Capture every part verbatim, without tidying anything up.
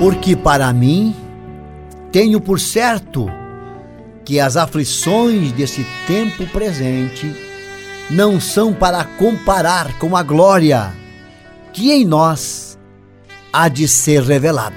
Porque para mim, tenho por certo que as aflições desse tempo presente não são para comparar com a glória que em nós há de ser revelada.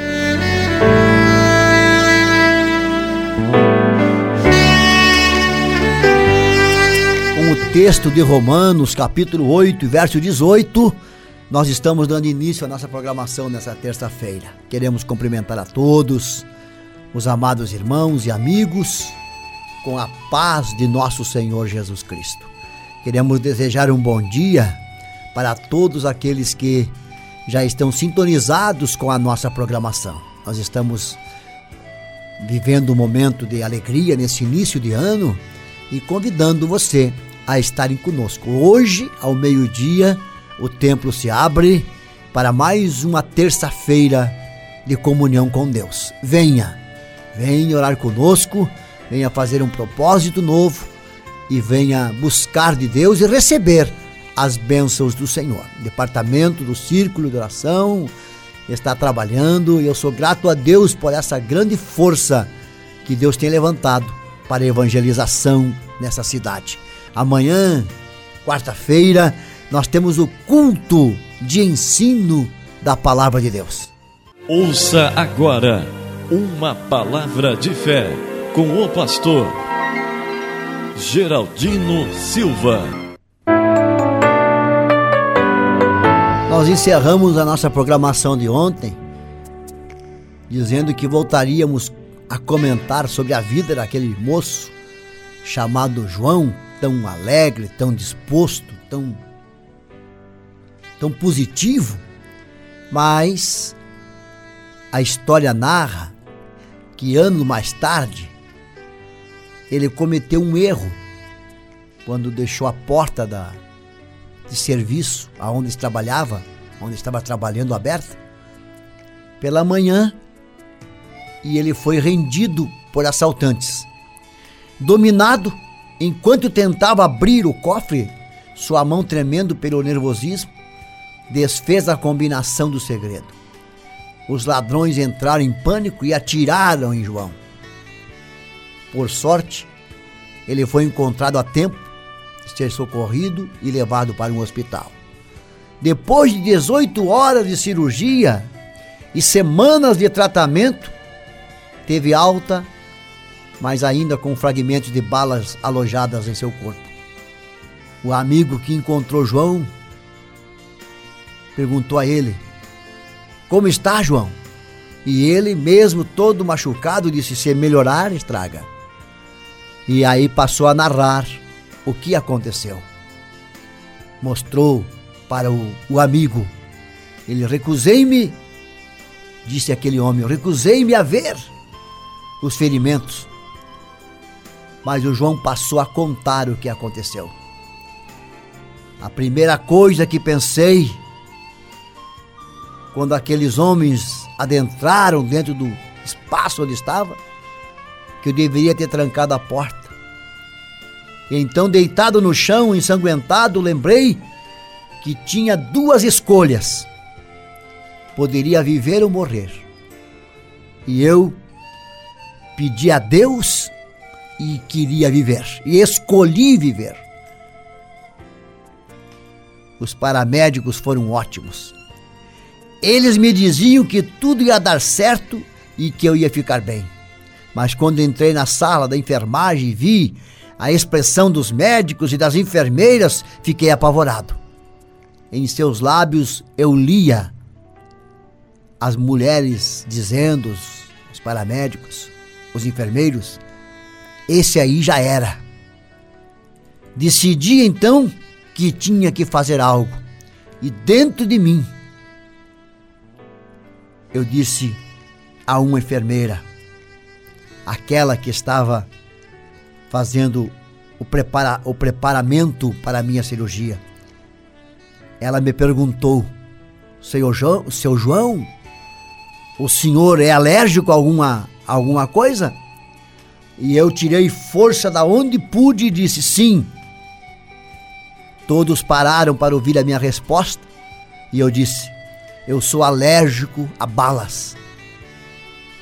Com o texto de Romanos, capítulo oito, verso dezoito, nós estamos dando início à nossa programação nessa terça-feira. Queremos cumprimentar a todos, os amados irmãos e amigos, com a paz de nosso Senhor Jesus Cristo. Queremos desejar um bom dia para todos aqueles que já estão sintonizados com a nossa programação. Nós estamos vivendo um momento de alegria nesse início de ano e convidando você a estarem conosco. Hoje, ao meio-dia, o templo se abre para mais uma terça-feira de comunhão com Deus. Venha, venha orar conosco, venha fazer um propósito novo e venha buscar de Deus e receber as bênçãos do Senhor. O departamento do Círculo de Oração está trabalhando e eu sou grato a Deus por essa grande força que Deus tem levantado para a evangelização nessa cidade. Amanhã, quarta-feira, nós temos o culto de ensino da Palavra de Deus. Ouça agora uma palavra de fé com o pastor Geraldino Silva. Nós encerramos a nossa programação de ontem dizendo que voltaríamos a comentar sobre a vida daquele moço chamado João, tão alegre, tão disposto, tão tão positivo, mas a história narra que anos mais tarde ele cometeu um erro quando deixou a porta da, de serviço aonde trabalhava, onde estava trabalhando aberta pela manhã e ele foi rendido por assaltantes. Dominado, enquanto tentava abrir o cofre, sua mão tremendo pelo nervosismo, desfez a combinação do segredo. Os ladrões entraram em pânico e atiraram em João. Por sorte, ele foi encontrado a tempo de ser socorrido e levado para um hospital. Depois de dezoito horas de cirurgia e semanas de tratamento, teve alta, mas ainda com fragmentos de balas alojadas em seu corpo. O amigo que encontrou João perguntou a ele: como está, João? E ele, mesmo todo machucado, disse: se melhorar, estraga. E aí passou a narrar o que aconteceu. Mostrou para o, o amigo. Ele: recusei-me, disse aquele homem, recusei-me a ver os ferimentos. Mas o João passou a contar o que aconteceu. A primeira coisa que pensei, quando aqueles homens adentraram dentro do espaço onde estava, que eu deveria ter trancado a porta. E então, deitado no chão, ensanguentado, lembrei que tinha duas escolhas. Poderia viver ou morrer. E eu pedi a Deus e queria viver. E escolhi viver. Os paramédicos foram ótimos. Eles me diziam que tudo ia dar certo e que eu ia ficar bem. Mas quando entrei na sala da enfermagem e vi a expressão dos médicos e das enfermeiras, fiquei apavorado. Em seus lábios eu lia as mulheres dizendo, os, os paramédicos, os enfermeiros: esse aí já era. Decidi então que tinha que fazer algo. E dentro de mim, eu disse a uma enfermeira, aquela que estava fazendo o, prepara, o preparamento para a minha cirurgia. Ela me perguntou: seu João, seu João, o senhor é alérgico a alguma, alguma coisa? E eu tirei força da onde pude e disse: sim. Todos pararam para ouvir a minha resposta e eu disse: eu sou alérgico a balas.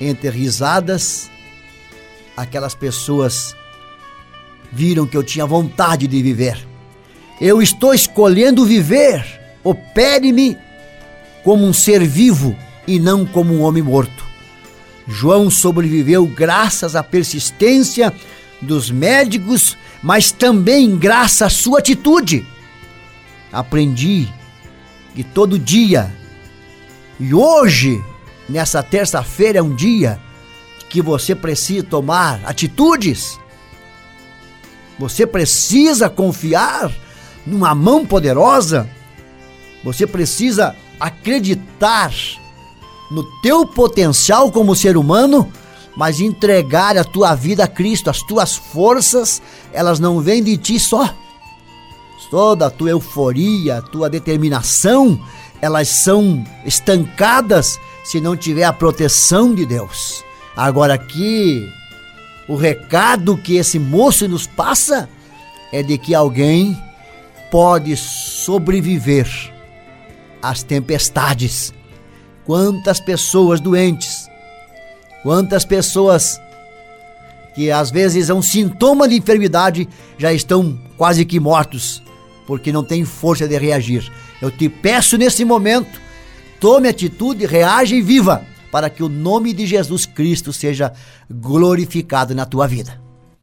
entre risadas, aquelas pessoas viram que eu tinha vontade de viver. Eu estou escolhendo viver. Opere-me como um ser vivo e não como um homem morto. João sobreviveu graças à persistência dos médicos, mas também graças à sua atitude. Aprendi que todo dia, e hoje, nessa terça-feira, é um dia que você precisa tomar atitudes. Você precisa confiar numa mão poderosa. Você precisa acreditar no teu potencial como ser humano, mas entregar a tua vida a Cristo. As tuas forças, elas não vêm de ti só. Toda a tua euforia, a tua determinação, elas são estancadas se não tiver a proteção de Deus. Agora aqui, o recado que esse moço nos passa é de que alguém pode sobreviver às tempestades. Quantas pessoas doentes, quantas pessoas que às vezes é um sintoma de enfermidade já estão quase que mortos, porque não tem força de reagir. Eu te peço nesse momento, tome atitude, reaja e viva, para que o nome de Jesus Cristo seja glorificado na tua vida.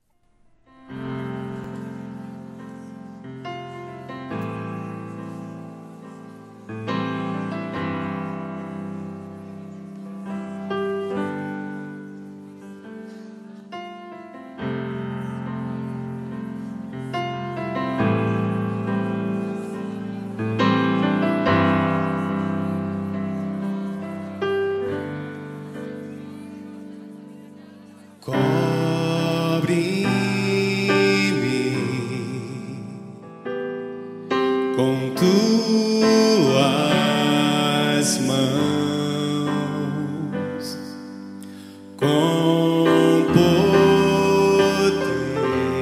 Com tuas mãos, com poder,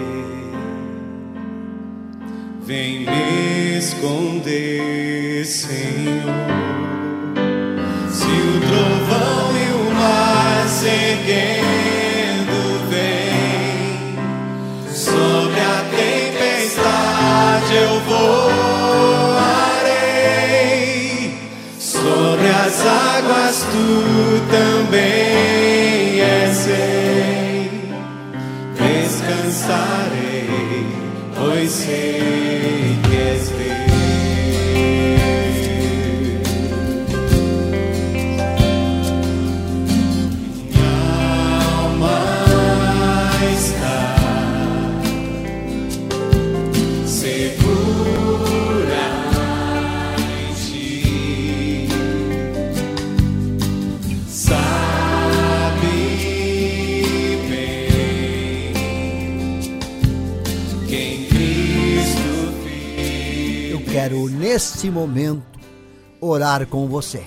vem me esconder, Senhor. Se o trovão e o mar se erguendo vem, sobre a tempestade eu vou. Sobre as águas tu também és rei, descansarei, pois sei que és Deus. Minha alma está segura em ti. Quero nesse momento orar com você.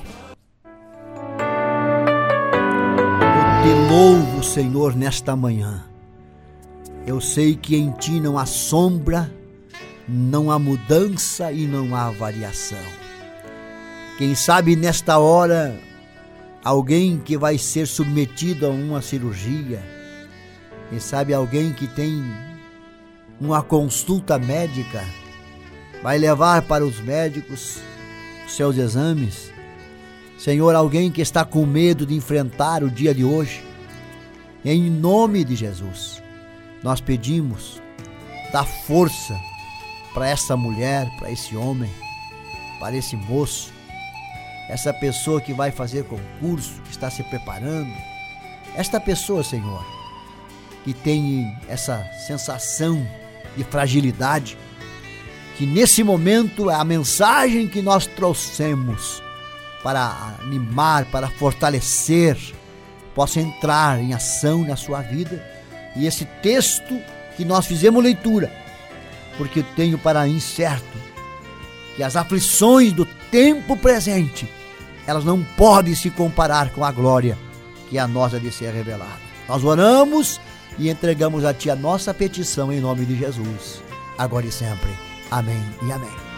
Eu te louvo, Senhor, nesta manhã. Eu sei que em ti não há sombra, não há mudança e não há variação. Quem sabe nesta hora, alguém que vai ser submetido a uma cirurgia, quem sabe alguém que tem uma consulta médica, vai levar para os médicos os seus exames. Senhor, alguém que está com medo de enfrentar o dia de hoje, em nome de Jesus, nós pedimos, dá força para essa mulher, para esse homem, para esse moço, essa pessoa que vai fazer concurso, que está se preparando, esta pessoa, Senhor, que tem essa sensação de fragilidade, que nesse momento a mensagem que nós trouxemos para animar, para fortalecer, possa entrar em ação na sua vida. E esse texto que nós fizemos leitura, porque eu tenho para mim certo que as aflições do tempo presente, elas não podem se comparar com a glória que a nós é de ser revelada. Nós oramos e entregamos a Ti a nossa petição em nome de Jesus, agora e sempre. Amém e amém.